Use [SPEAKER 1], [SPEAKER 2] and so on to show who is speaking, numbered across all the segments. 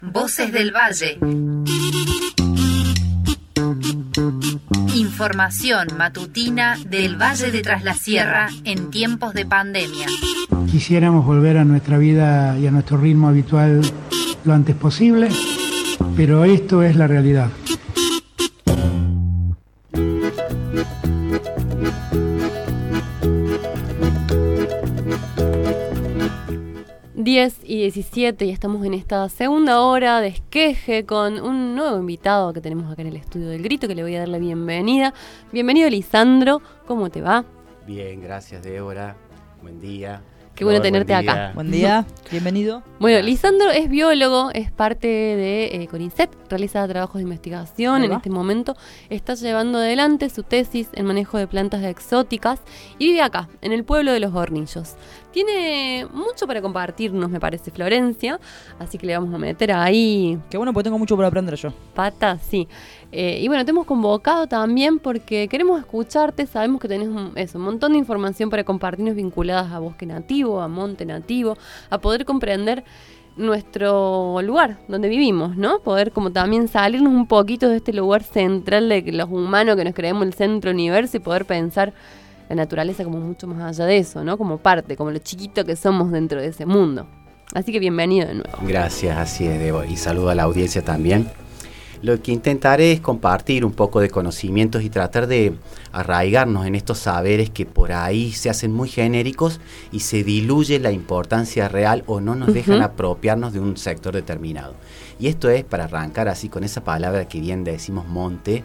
[SPEAKER 1] Voces del Valle. Información matutina del Valle de Tras la Sierra en tiempos de pandemia.
[SPEAKER 2] Quisiéramos volver a nuestra vida y a nuestro ritmo habitual lo antes posible, pero esto es la realidad.
[SPEAKER 3] Y 17 y estamos en esta segunda hora de esqueje con un nuevo invitado que tenemos acá en el estudio del Grito, que le voy a dar la bienvenida. Bienvenido, Lisandro, ¿cómo te va?
[SPEAKER 4] Bien, gracias, Débora. Buen día.
[SPEAKER 3] Qué bueno tenerte acá.
[SPEAKER 5] Buen día, bienvenido.
[SPEAKER 3] Bueno, Lisandro es biólogo, es parte de CONICET, realiza trabajos de investigación. En este momento está llevando adelante su tesis en manejo de plantas exóticas y vive acá, en el pueblo de Los Hornillos. Tiene mucho para compartirnos, me parece, Florencia, así que le vamos a meter ahí.
[SPEAKER 5] Qué bueno, porque tengo mucho por aprender yo.
[SPEAKER 3] Pata, sí. Y bueno, te hemos convocado también porque queremos escucharte. Sabemos que tenés un montón de información para compartirnos vinculadas a bosque nativo, a monte nativo, a poder comprender nuestro lugar donde vivimos, ¿no? Poder como también salirnos un poquito de este lugar central de los humanos que nos creemos el centro universo y poder pensar la naturaleza como mucho más allá de eso, ¿no? Como parte, como lo chiquito que somos dentro de ese mundo. Así que bienvenido de nuevo.
[SPEAKER 4] Gracias, así es, Debo. Y saludo a la audiencia también. Lo que intentaré es compartir un poco de conocimientos y tratar de arraigarnos en estos saberes que por ahí se hacen muy genéricos y se diluye la importancia real o no nos dejan apropiarnos de un sector determinado. Y esto es para arrancar así con esa palabra que bien decimos monte,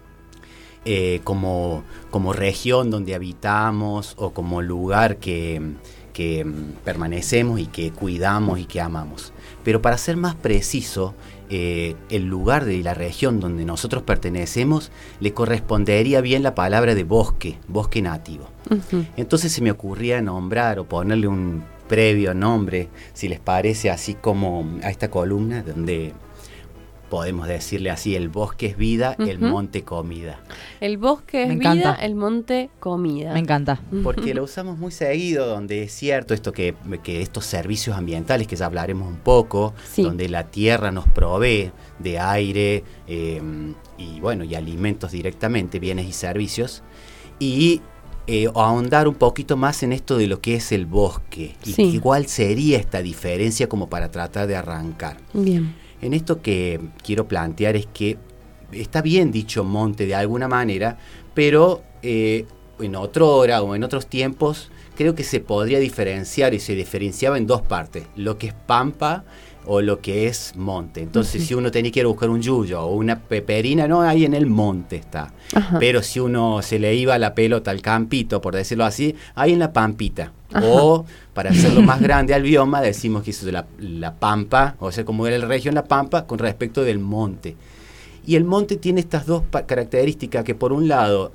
[SPEAKER 4] como región donde habitamos o como lugar que permanecemos y que cuidamos y que amamos. Pero para ser más preciso, el lugar de la región donde nosotros pertenecemos le correspondería bien la palabra de bosque nativo. Entonces se me ocurría nombrar o ponerle un previo nombre, si les parece, así como a esta columna donde podemos decirle así: el bosque es vida, el monte comida.
[SPEAKER 3] El bosque es vida, el monte comida.
[SPEAKER 5] Me encanta.
[SPEAKER 4] Porque lo usamos muy seguido, donde es cierto esto que estos servicios ambientales, que ya hablaremos un poco, donde la tierra nos provee de aire y alimentos directamente, bienes y servicios, y ahondar un poquito más en esto de lo que es el bosque, y cuál sería esta diferencia como para tratar de arrancar.
[SPEAKER 3] Bien.
[SPEAKER 4] En esto que quiero plantear es que está bien dicho monte de alguna manera, pero en otra hora o en otros tiempos creo que se podría diferenciar y se diferenciaba en dos partes: lo que es pampa o lo que es monte. Entonces, si uno tenía que ir a buscar un yuyo o una peperina, no, ahí en el monte está. Pero si uno se le iba la pelota al campito, por decirlo así, ahí en la pampita. O, para hacerlo más grande al bioma, decimos que eso es la pampa, o sea, como era el región la pampa, con respecto del monte. Y el monte tiene estas dos características, que por un lado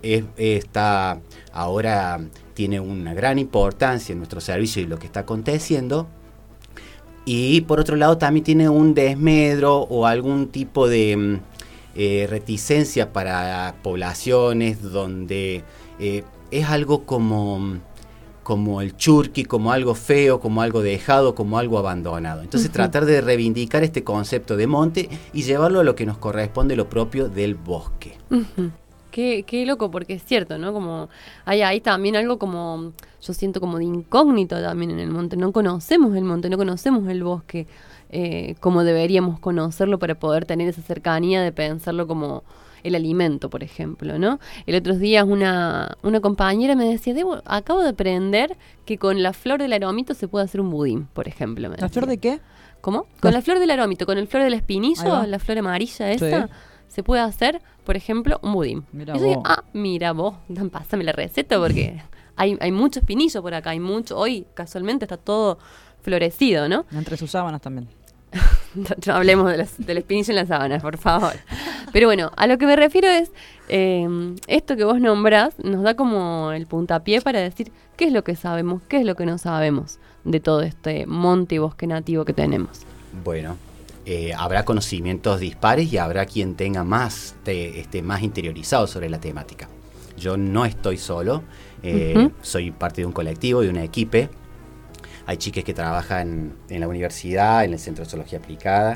[SPEAKER 4] ahora tiene una gran importancia en nuestro servicio y lo que está aconteciendo, y por otro lado también tiene un desmedro o algún tipo de reticencia para poblaciones donde es algo como el churqui, como algo feo, como algo dejado, como algo abandonado. Entonces tratar de reivindicar este concepto de monte y llevarlo a lo que nos corresponde, lo propio del bosque.
[SPEAKER 3] Qué loco, porque es cierto, ¿no? Como hay también algo como, yo siento como de incógnito también en el monte. No conocemos el monte, no conocemos el bosque como deberíamos conocerlo para poder tener esa cercanía de pensarlo como el alimento, por ejemplo, ¿no? El otro día una compañera me decía: Debo, acabo de aprender que con la flor del aromito se puede hacer un budín, por ejemplo.
[SPEAKER 5] ¿La flor de qué?
[SPEAKER 3] ¿Cómo? Con la flor del aromito, con el flor del espinillo, la flor amarilla esa, se puede hacer, por ejemplo, un budín. Mira y yo digo, mira vos, pásame la receta porque hay mucho espinillo por acá, hay mucho. Hoy, casualmente, está todo florecido, ¿no?
[SPEAKER 5] Entre sus sábanas también.
[SPEAKER 3] No hablemos del espinillo en las sábanas, por favor. Pero bueno, a lo que me refiero es, esto que vos nombrás nos da como el puntapié para decir qué es lo que sabemos, qué es lo que no sabemos de todo este monte y bosque nativo que tenemos.
[SPEAKER 4] Bueno, habrá conocimientos dispares y habrá quien tenga más interiorizado sobre la temática. Yo no estoy solo, soy parte de un colectivo, de una equipe. Hay chicas que trabajan en la universidad, en el Centro de Zoología Aplicada,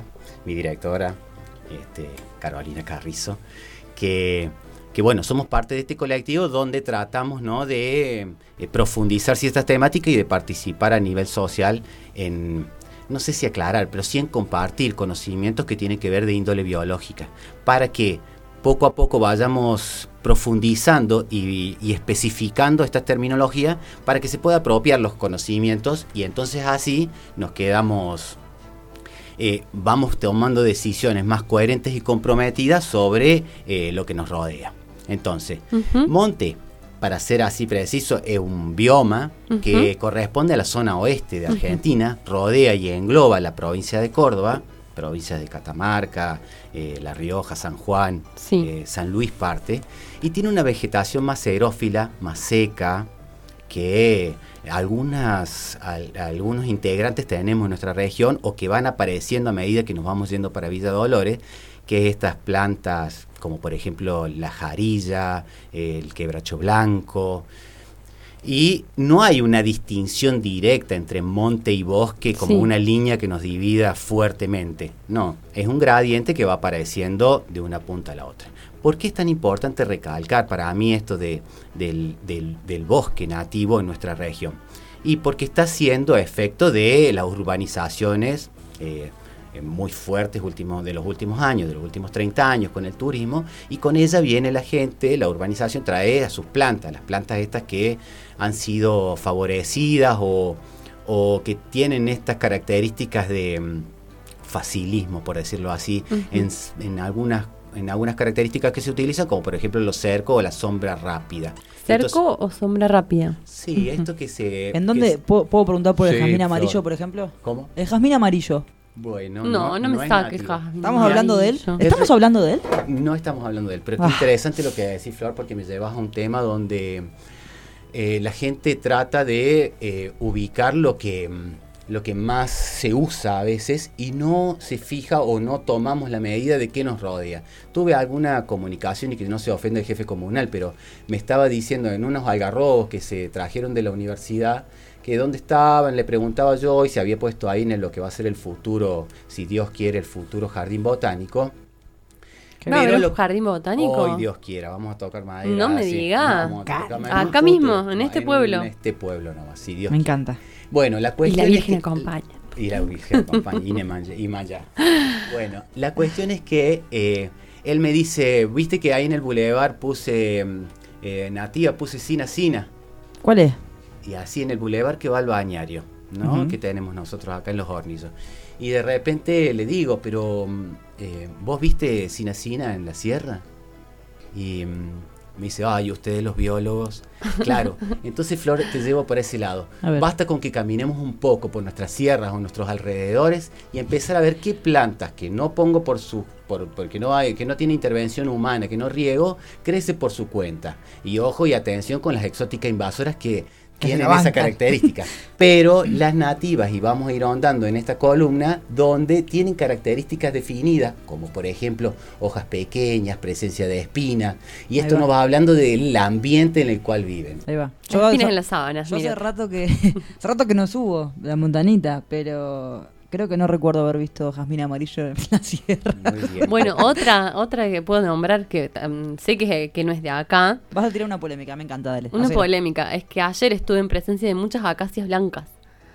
[SPEAKER 4] mi directora, Carolina Carrizo, que bueno, somos parte de este colectivo donde tratamos, ¿no?, de profundizar ciertas temáticas y de participar a nivel social en, no sé si aclarar, pero sí en compartir conocimientos que tienen que ver de índole biológica, para que poco a poco vayamos profundizando y especificando esta terminología para que se pueda apropiar los conocimientos y entonces así nos quedamos, vamos tomando decisiones más coherentes y comprometidas sobre lo que nos rodea. Entonces, monte, para ser así preciso, es un bioma que corresponde a la zona oeste de Argentina, rodea y engloba la provincia de Córdoba, provincias de Catamarca, La Rioja, San Juan, San Luis parte, y tiene una vegetación más xerófila, más seca, que algunos integrantes tenemos en nuestra región o que van apareciendo a medida que nos vamos yendo para Villa Dolores, que estas plantas como por ejemplo la jarilla, el quebracho blanco. Y no hay una distinción directa entre monte y bosque como una línea que nos divida fuertemente. No, es un gradiente que va apareciendo de una punta a la otra. ¿Por qué es tan importante recalcar para mí esto del bosque nativo en nuestra región? Y porque está siendo efecto de las urbanizaciones muy fuertes de los últimos años, de los últimos 30 años con el turismo, y con ella viene la gente, la urbanización trae a sus plantas, las plantas estas que han sido favorecidas o que tienen estas características de facilismo, por decirlo así, en algunas características que se utilizan, como por ejemplo los cercos o la sombra rápida.
[SPEAKER 3] ¿Cerco o sombra rápida?
[SPEAKER 4] Sí, esto que se...
[SPEAKER 5] ¿En dónde? ¿Puedo preguntar por el jazmín amarillo, por ejemplo?
[SPEAKER 4] ¿Cómo?
[SPEAKER 5] El jazmín amarillo.
[SPEAKER 4] Bueno,
[SPEAKER 3] no me saques jazmín.
[SPEAKER 5] ¿Estamos hablando de él? ¿Estamos hablando de él?
[SPEAKER 4] No estamos hablando de él, pero es interesante lo que decís, Flor, porque me llevas a un tema donde la gente trata de ubicar lo que más se usa a veces y no se fija o no tomamos la medida de qué nos rodea. Tuve alguna comunicación, y que no se ofenda el jefe comunal, pero me estaba diciendo en unos algarrobos que se trajeron de la universidad, que dónde estaban, le preguntaba yo, y se había puesto ahí en lo que va a ser el futuro, si Dios quiere, el futuro jardín botánico.
[SPEAKER 3] ¿Va a haber un jardín botánico?
[SPEAKER 4] Hoy Dios quiera, vamos a tocar madera.
[SPEAKER 3] No me diga. Acá
[SPEAKER 4] en
[SPEAKER 3] mismo, en este pueblo.
[SPEAKER 4] En este pueblo nomás, si Dios
[SPEAKER 5] me
[SPEAKER 4] quiere.
[SPEAKER 5] encanta.
[SPEAKER 4] Bueno, la cuestión
[SPEAKER 3] y la Virgen
[SPEAKER 4] es que,
[SPEAKER 3] acompaña.
[SPEAKER 4] Y la Virgen acompaña, y Maya. Bueno, la cuestión es que él me dice, viste que ahí en el bulevar puse Nativa, puse Sina.
[SPEAKER 5] ¿Cuál es?
[SPEAKER 4] Y así en el bulevar que va al bañario, ¿no? Que tenemos nosotros acá en Los Hornillos. Y de repente le digo, pero ¿vos viste Sina en la sierra? Y me dice, ay, ustedes los biólogos. Claro, entonces Flor, te llevo por ese lado. Basta con que caminemos un poco por nuestras sierras o nuestros alrededores y empezar a ver qué plantas que no pongo porque no tiene intervención humana, que no riego, crece por su cuenta. Y ojo y atención con las exóticas invasoras que tienen esa característica, pero las nativas, y vamos a ir ahondando en esta columna, donde tienen características definidas, como por ejemplo hojas pequeñas, presencia de espina, y esto nos va hablando del ambiente en el cual viven.
[SPEAKER 5] Ahí va.
[SPEAKER 3] Espinas en las sábanas.
[SPEAKER 5] Yo hace rato que no subo la montanita, pero creo que no recuerdo haber visto jazmín amarillo en la sierra.
[SPEAKER 4] Muy bien.
[SPEAKER 3] Bueno, otra que puedo nombrar que sé que no es de acá.
[SPEAKER 5] Vas a tirar una polémica, me encanta, dale.
[SPEAKER 3] Una polémica, es que ayer estuve en presencia de muchas acacias blancas.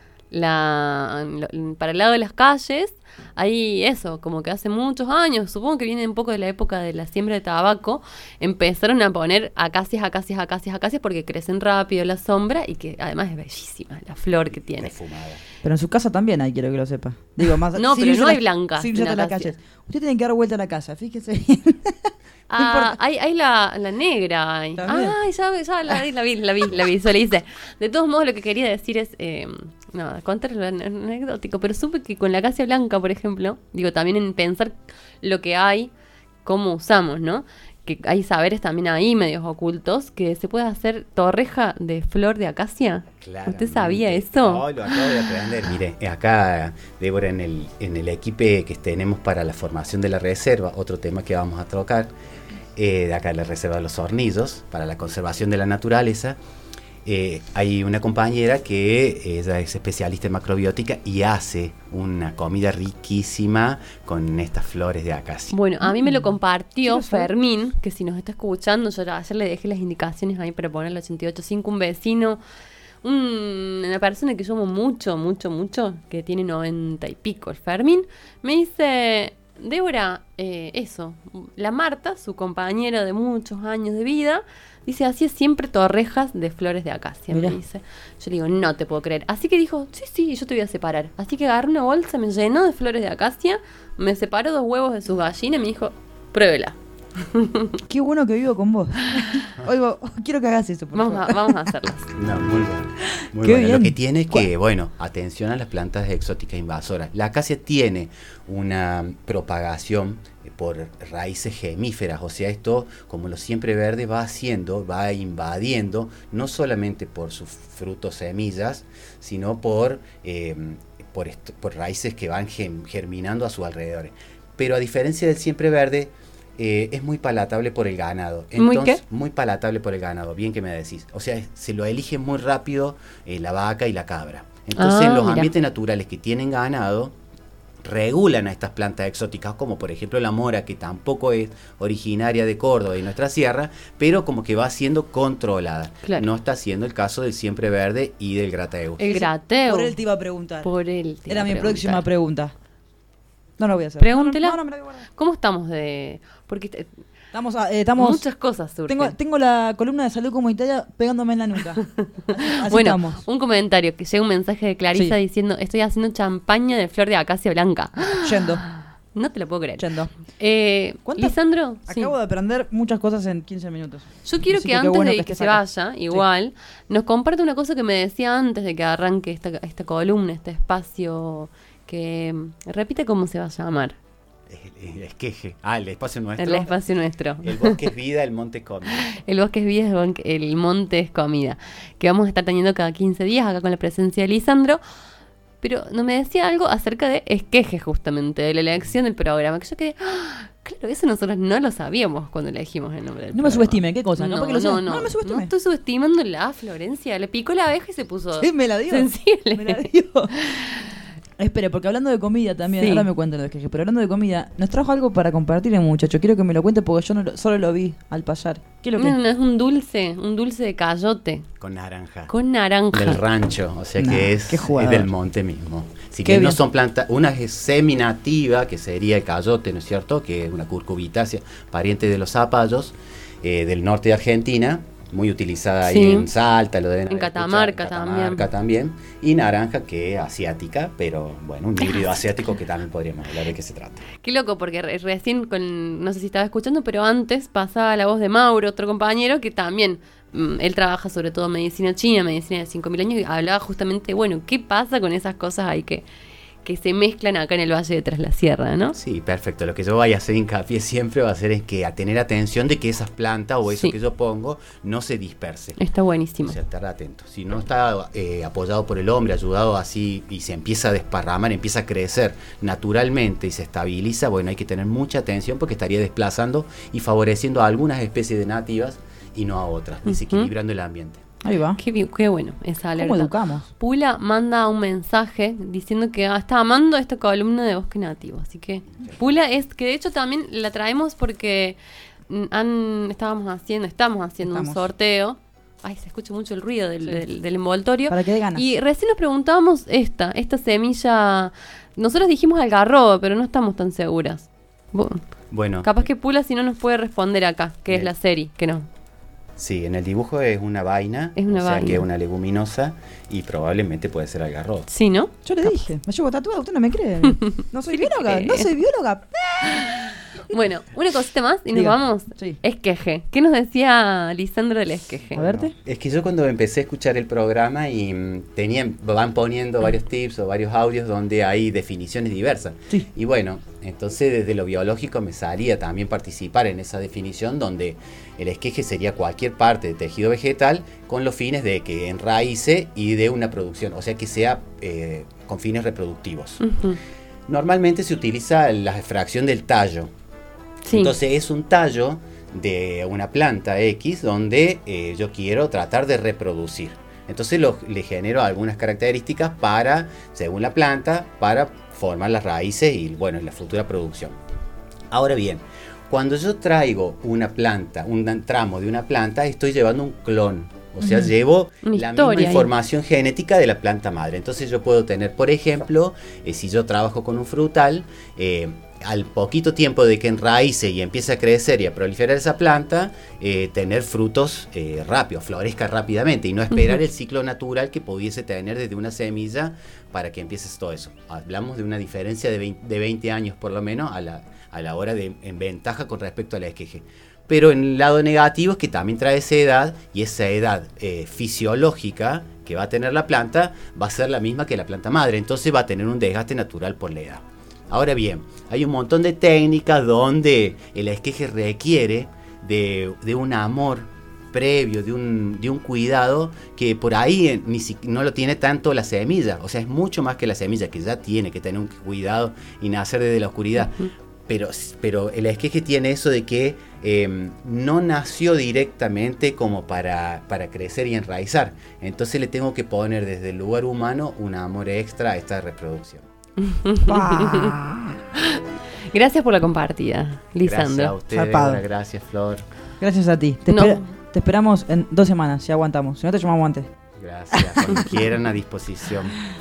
[SPEAKER 3] Para el lado de las calles, ahí eso, como que hace muchos años, supongo que viene un poco de la época de la siembra de tabaco, empezaron a poner acacias porque crecen rápido la sombra y que además es bellísima la flor que tiene.
[SPEAKER 4] Perfumada.
[SPEAKER 5] Pero en su casa también hay, quiero que lo sepa. Digo, más,
[SPEAKER 3] no, pero no hay blancas.
[SPEAKER 5] Sí, ya la calle. Usted tiene que dar vuelta a la casa, fíjese bien.
[SPEAKER 3] Hay la negra. Ya la visualicé. De todos modos, lo que quería decir es, contar lo anecdótico, pero supe que con la acacia blanca, por ejemplo, digo, también en pensar lo que hay, cómo usamos, ¿no? Que hay saberes también ahí medios ocultos, que se puede hacer torreja de flor de acacia.
[SPEAKER 4] Claramente.
[SPEAKER 3] ¿Usted sabía eso?
[SPEAKER 4] No, lo acabo de aprender. Mire, acá, Débora, en el equipo que tenemos para la formación de la reserva, otro tema que vamos a tocar, de acá en la reserva de Los Hornillos, para la conservación de la naturaleza, hay una compañera que ella es especialista en macrobiótica y hace una comida riquísima con estas flores de acacia.
[SPEAKER 3] Bueno, a mí me lo compartió
[SPEAKER 5] ¿Qué pasó?
[SPEAKER 3] Fermín, que si nos está escuchando, yo ayer le dejé las indicaciones ahí para poner el 88.5, un vecino, una persona que yo amo mucho, que tiene 90 y pico, el Fermín, me dice: Débora, eso, la Marta, su compañera de muchos años de vida, dice, hacía siempre torrejas de flores de acacia,
[SPEAKER 5] Mirá.
[SPEAKER 3] me dice. Yo le digo, no te puedo creer. Así que dijo, sí, yo te voy a separar. Así que agarré una bolsa, me llenó de flores de acacia, me separó 2 huevos de sus gallinas y me dijo, pruébela.
[SPEAKER 5] Qué bueno que vivo con vos. Oigo, quiero que hagas eso, por
[SPEAKER 3] Vamos
[SPEAKER 5] favor.
[SPEAKER 3] a hacerlas.
[SPEAKER 4] No, muy bueno. Muy
[SPEAKER 5] Qué
[SPEAKER 4] bueno. Lo
[SPEAKER 5] bien.
[SPEAKER 4] que tiene es que, bueno, atención a las plantas exóticas invasoras. La acacia tiene una propagación por raíces gemíferas, o sea, esto, como lo siempre verde, va invadiendo, no solamente por sus frutos semillas, sino por raíces que van germinando a sus alrededores. Pero a diferencia del siempre verde, es muy palatable por el ganado.
[SPEAKER 3] ¿Muy qué?
[SPEAKER 4] Muy palatable por el ganado, bien que me decís. O sea, se lo elige muy rápido la vaca y la cabra. Entonces, en los
[SPEAKER 3] mira.
[SPEAKER 4] ambientes naturales que tienen ganado, regulan a estas plantas exóticas, como por ejemplo la mora, que tampoco es originaria de Córdoba y nuestra sierra, pero como que va siendo controlada.
[SPEAKER 3] Claro.
[SPEAKER 4] No está siendo el caso del siempre verde y del grateo.
[SPEAKER 3] El grateo.
[SPEAKER 5] Por él te iba a preguntar.
[SPEAKER 3] Por él te
[SPEAKER 5] Era
[SPEAKER 3] iba a
[SPEAKER 5] mi
[SPEAKER 3] preguntar.
[SPEAKER 5] próxima pregunta. No lo voy a hacer.
[SPEAKER 3] Pregúntela.
[SPEAKER 5] No, me la voy a guardar.
[SPEAKER 3] ¿Cómo estamos de...? Porque
[SPEAKER 5] Estamos
[SPEAKER 3] muchas cosas surgen.
[SPEAKER 5] tengo la columna de salud comunitaria pegándome en la nuca. Así
[SPEAKER 3] Bueno,
[SPEAKER 5] estamos.
[SPEAKER 3] un comentario, que llega un mensaje de Clarisa
[SPEAKER 5] Sí.
[SPEAKER 3] diciendo, estoy haciendo champaña de flor de acacia blanca.
[SPEAKER 5] Yendo.
[SPEAKER 3] No te lo puedo creer.
[SPEAKER 5] Yendo.
[SPEAKER 3] ¿Cuántas? Lisandro, sí.
[SPEAKER 5] Acabo de aprender muchas cosas en 15 minutos.
[SPEAKER 3] Yo quiero
[SPEAKER 5] Así
[SPEAKER 3] que
[SPEAKER 5] qué
[SPEAKER 3] antes
[SPEAKER 5] bueno
[SPEAKER 3] de
[SPEAKER 5] que
[SPEAKER 3] que
[SPEAKER 5] estés
[SPEAKER 3] se
[SPEAKER 5] acá.
[SPEAKER 3] vaya, igual, nos comparte una cosa que me decía antes de que arranque esta columna, este espacio, que repite cómo se va a llamar.
[SPEAKER 4] El esqueje. El espacio nuestro.
[SPEAKER 3] El espacio nuestro.
[SPEAKER 4] El bosque es vida, el monte es comida.
[SPEAKER 3] El bosque es vida, el monte es comida. Que vamos a estar teniendo cada 15 días acá con la presencia de Lisandro. Pero no me decía algo acerca de esqueje, justamente, de la elección del programa. Que yo quedé, claro, eso nosotros no lo sabíamos cuando elegimos el nombre del
[SPEAKER 5] No me
[SPEAKER 3] programa.
[SPEAKER 5] subestime, ¿qué cosa?
[SPEAKER 3] No,
[SPEAKER 5] Capaz que lo sé.
[SPEAKER 3] no,
[SPEAKER 5] No me subestime.
[SPEAKER 3] No estoy subestimando la Florencia. Le picó la abeja y se puso
[SPEAKER 5] Sí, me la dio.
[SPEAKER 3] sensible.
[SPEAKER 5] Me la dio. Espere, porque hablando de comida también,
[SPEAKER 3] Sí.
[SPEAKER 5] ahora me cuentan lo de esqueje, pero hablando de comida, nos trajo algo para compartir el muchacho. Quiero que me lo cuente porque yo solo lo vi al pasar. ¿Qué es lo que?
[SPEAKER 3] No, es un dulce de cayote
[SPEAKER 4] Con naranja.
[SPEAKER 3] con naranja.
[SPEAKER 4] Del rancho, o sea
[SPEAKER 5] Nah,
[SPEAKER 4] que
[SPEAKER 5] qué
[SPEAKER 4] es
[SPEAKER 5] jugador.
[SPEAKER 4] del monte mismo. Si
[SPEAKER 5] Qué
[SPEAKER 4] bien no
[SPEAKER 5] bien.
[SPEAKER 4] son plantas, una es seminativa, que sería el cayote, ¿no es cierto? Que es una curcubitácea, pariente de los zapallos, del norte de Argentina, muy utilizada
[SPEAKER 3] Sí.
[SPEAKER 4] ahí en Salta, lo deben
[SPEAKER 3] En
[SPEAKER 4] haber
[SPEAKER 3] Catamarca
[SPEAKER 4] escuchado, en Catamarca también. Y naranja, que es asiática, pero bueno, un híbrido asiático que también podríamos hablar de qué se trata.
[SPEAKER 3] Qué loco, porque recién, no sé si estaba escuchando, pero antes pasaba la voz de Mauro, otro compañero, que también, él trabaja sobre todo medicina china, medicina de 5.000 años, y hablaba justamente, bueno, ¿qué pasa con esas cosas ahí que se mezclan acá en el Valle de Tras la Sierra, ¿no?
[SPEAKER 4] Sí, perfecto. Lo que yo voy a hacer hincapié siempre va a ser en que a tener atención de que esas plantas o eso
[SPEAKER 3] Sí.
[SPEAKER 4] que yo pongo no se disperse.
[SPEAKER 3] Está buenísimo.
[SPEAKER 4] O sea, estar atento. Si no está apoyado por el hombre, ayudado así, y se empieza a desparramar, empieza a crecer naturalmente y se estabiliza, bueno, hay que tener mucha atención porque estaría desplazando y favoreciendo a algunas especies de nativas y no a otras, desequilibrando el ambiente.
[SPEAKER 5] Ahí va.
[SPEAKER 3] Qué bueno esa alerta.
[SPEAKER 5] ¿Cómo educamos?
[SPEAKER 3] Pula manda un mensaje diciendo que está amando esta columna de Bosque Nativo. Así que Pula es que de hecho también la traemos porque estamos haciendo un sorteo. Ay, se escucha mucho el ruido del envoltorio.
[SPEAKER 5] Para que dé ganas.
[SPEAKER 3] Y recién nos preguntábamos esta semilla. Nosotros dijimos algarrobo, pero no estamos tan seguras.
[SPEAKER 4] Bueno,
[SPEAKER 3] Capaz que Pula si no nos puede responder acá, que es
[SPEAKER 4] Bien.
[SPEAKER 3] la serie, que no.
[SPEAKER 4] sí, en el dibujo es una vaina,
[SPEAKER 3] Es una
[SPEAKER 4] o sea
[SPEAKER 3] vaina.
[SPEAKER 4] que es una leguminosa y probablemente puede ser algarrobo.
[SPEAKER 3] Sí, ¿no?
[SPEAKER 5] Yo le dije, me llevo tatuado, usted no me cree. No soy
[SPEAKER 3] Sí,
[SPEAKER 5] bióloga,
[SPEAKER 3] cree.
[SPEAKER 5] no soy bióloga.
[SPEAKER 3] Bueno, una cosita más y nos
[SPEAKER 5] Diga.
[SPEAKER 3] vamos.
[SPEAKER 5] Sí.
[SPEAKER 3] Esqueje. ¿Qué nos decía Lisandro del esqueje?
[SPEAKER 5] A verte.
[SPEAKER 4] Es que yo cuando empecé a escuchar el programa y van poniendo varios tips o varios audios donde hay definiciones diversas.
[SPEAKER 5] Sí.
[SPEAKER 4] Y bueno, entonces desde lo biológico me salía también participar en esa definición donde el esqueje sería cualquier parte de tejido vegetal con los fines de que enraíce y de una producción, o sea que sea con fines reproductivos.
[SPEAKER 3] Ujú.
[SPEAKER 4] Normalmente se utiliza la fracción del tallo.
[SPEAKER 3] Sí.
[SPEAKER 4] Entonces es un tallo de una planta X donde yo quiero tratar de reproducir. Entonces le genero algunas características para, según la planta, para formar las raíces y bueno, la futura producción. Ahora bien, cuando yo traigo una planta, un tramo de una planta, estoy llevando un clon. O sea, llevo la misma información genética de la planta madre. Entonces yo puedo tener, por ejemplo, si yo trabajo con un frutal, al poquito tiempo de que enraíce y empiece a crecer y a proliferar esa planta, tener frutos rápidos, florezca rápidamente y no esperar el ciclo natural que pudiese tener desde una semilla para que empiece todo eso. Hablamos de una diferencia de 20 años por lo menos a la hora de en ventaja con respecto a la esqueje. Pero en el lado negativo es que también trae esa edad, y esa edad fisiológica que va a tener la planta va a ser la misma que la planta madre, entonces va a tener un desgaste natural por la edad. Ahora bien, hay un montón de técnicas donde el esqueje requiere de un amor previo, de un cuidado que por ahí no lo tiene tanto la semilla. O sea, es mucho más que la semilla, que ya tiene que tener un cuidado y nacer desde la oscuridad. Pero el esqueje tiene eso de que no nació directamente como para crecer y enraizar. Entonces le tengo que poner desde el lugar humano un amor extra a esta reproducción.
[SPEAKER 3] Gracias por la compartida, Lisandro.
[SPEAKER 4] Gracias a ustedes, gracias Flor.
[SPEAKER 5] Gracias a ti. Te esperamos en 2 semanas, si aguantamos. Si no, te llamamos antes.
[SPEAKER 4] Gracias, cuando quieran, a disposición.